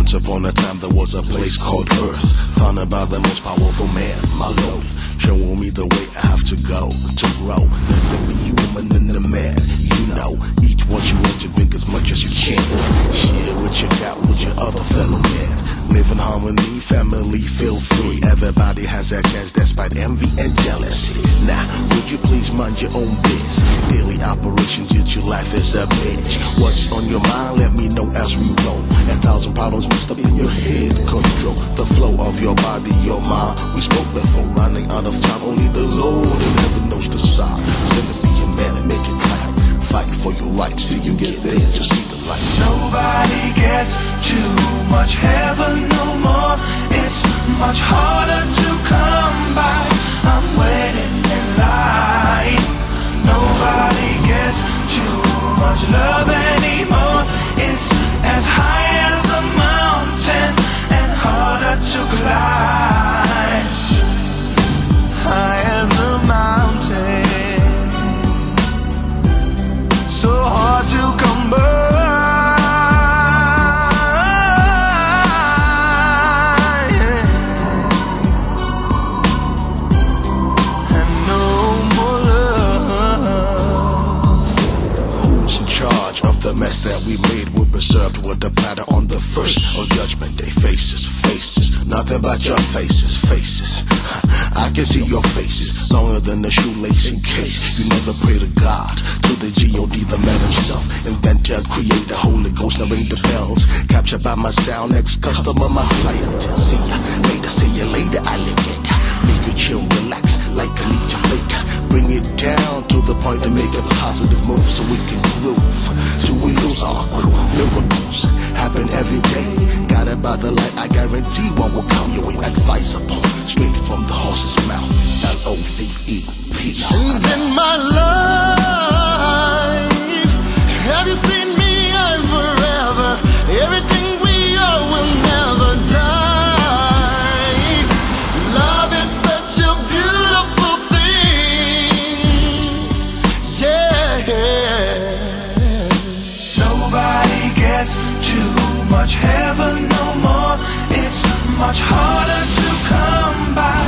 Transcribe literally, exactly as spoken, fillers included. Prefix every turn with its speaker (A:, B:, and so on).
A: Once upon a time there was a place called Earth, founded by the most powerful man, my Lord, showing me the way I have to go to grow. Let there be a woman and a man, you know. Each one you want to drink as much as you can. Share what you got with your other fellow man. Live in harmony, family, feel free. Everybody has a chance despite envy and jealousy. Now, would you please mind your own biz? Daily operations, yet your life is a bitch. What's on your mind? Let me know as we roll. A thousand problems mixed up in your head. Control the flow of your body, your mind. We spoke before running out of time. Only the Lord in heaven knows the sign. Stand to be a man and make it time. Fight for your rights till you get there to see the light.
B: Nobody gets too much heaven no more. It's much harder to come by. I'm waiting in line. Nobody gets too much love anymore. It's as high as a mountain and harder to climb. High as a mountain, so hard to come by.
A: The mess that we made will be served with the platter on the first of Judgment Day. Faces, faces, nothing but your faces, faces. I can see your faces, longer than a shoelace in case. You never pray to God, to the G O D, the man himself, inventor, creator, Holy Ghost. Now ring the bells, captured by my sound, ex-customer, my client. See ya later, see ya later, alligator. Make you chill, relax, like a leech maker. Bring it down to the point to make a positive move so we can groove. Till we lose our crew. Miracles happen every day. Guided by the light, I guarantee one will come your way advisable. Straight from the horse's mouth. L O V E, peace.
C: And in my life, have you seen me? I'm forever. Everything we are will never die. Love is such a beautiful thing. Yeah.
B: Nobody gets too much heaven no more. It's much harder to come by.